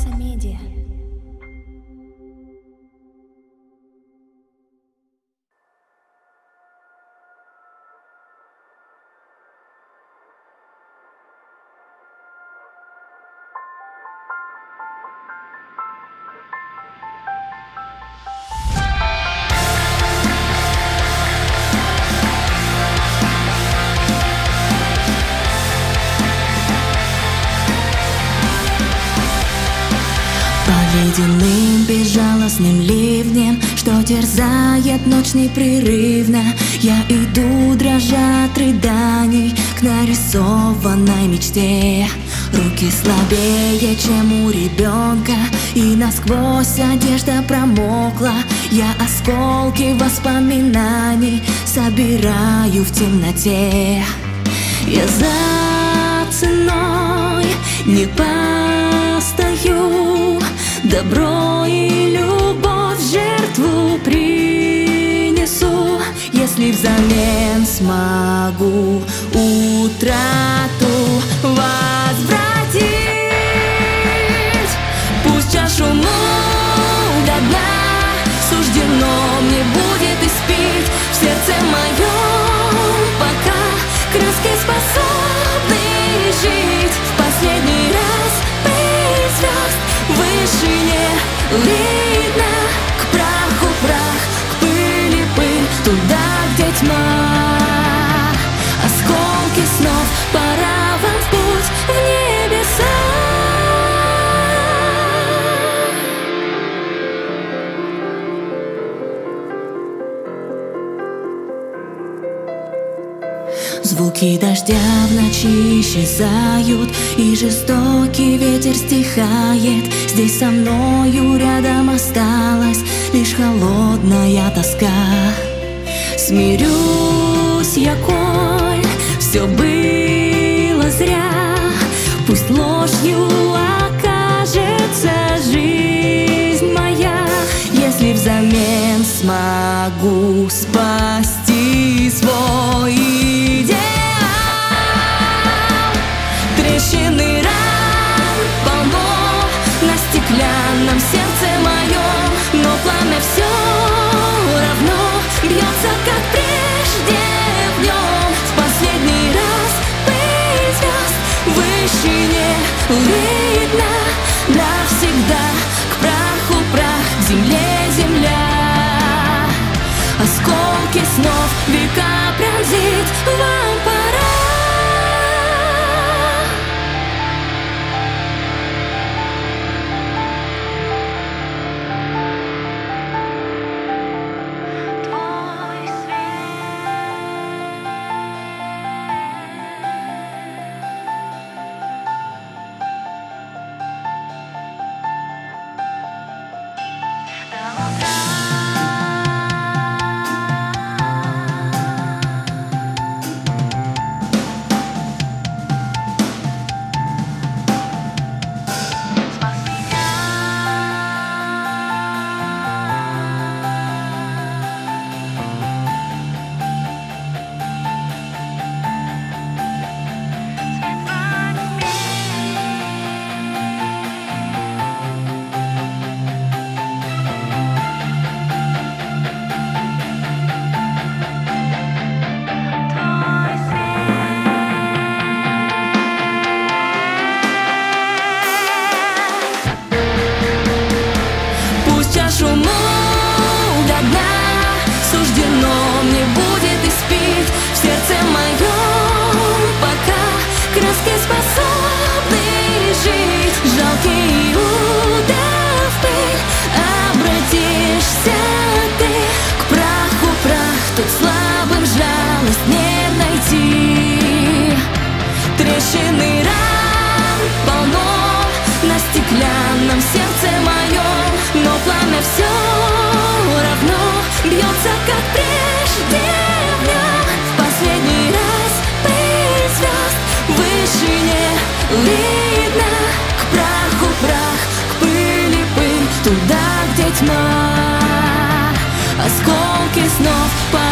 Медиа. Ледяным безжалостным ливнем, что терзает ночь непрерывно, я иду, дрожа от рыданий, к нарисованной мечте. Руки слабее, чем у ребенка, и насквозь одежда промокла. Я осколки воспоминаний собираю в темноте. Я за ценой не постою, добро и любовь в жертву принесу, если взамен смогу утрату возвратить. Пусть чашу до дна суждено мне будет испить в сердце моем, пока краски способны жить. В последний раз пыль звезд в вышине видно, к праху прах, к пыли пыль, туда, где тьма. Осколки снов, пора вам в путь в небеса. Звуки дождя в ночи исчезают, и жестокий ветер стихает. Здесь со мною рядом осталась лишь холодная тоска. Смирюсь я, коль все было зря, пусть ложью окажется жизнь моя, если взамен смогу спасти свой идеал. Трещины ран полно на стеклянном сердце моем, но пламя все равно бьется, как прежде в нем. В последний раз пыль звезд в вышине видно, навсегда к праху прах, к земле земля. Осколки снов века пронзить вам пора. Трещины ран полно на стеклянном сердце моем, но пламя все равно бьется, как прежде в нем. В последний раз пыль звезд в вышине видно, к праху прах, к пыли пыль, туда, где тьма. Осколки снов